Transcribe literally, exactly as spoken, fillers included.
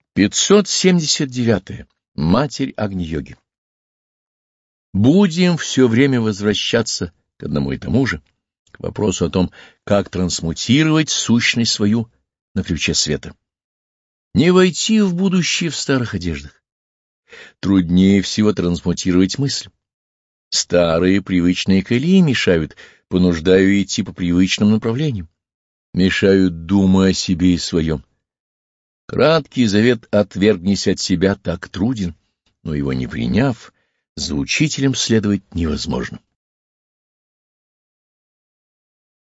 пятьсот семьдесят девятое. Матерь Агни-йоги. Будем все время возвращаться к одному и тому же, к вопросу о том, как трансмутировать сущность свою на ключе света. Не войти в будущее в старых одеждах. Труднее всего трансмутировать мысль. Старые привычные колеи мешают, понуждая идти по привычным направлениям. Мешают, думая о себе и своем. Краткий завет «отвергнись от себя» так труден, но его не приняв, за учителем следовать невозможно.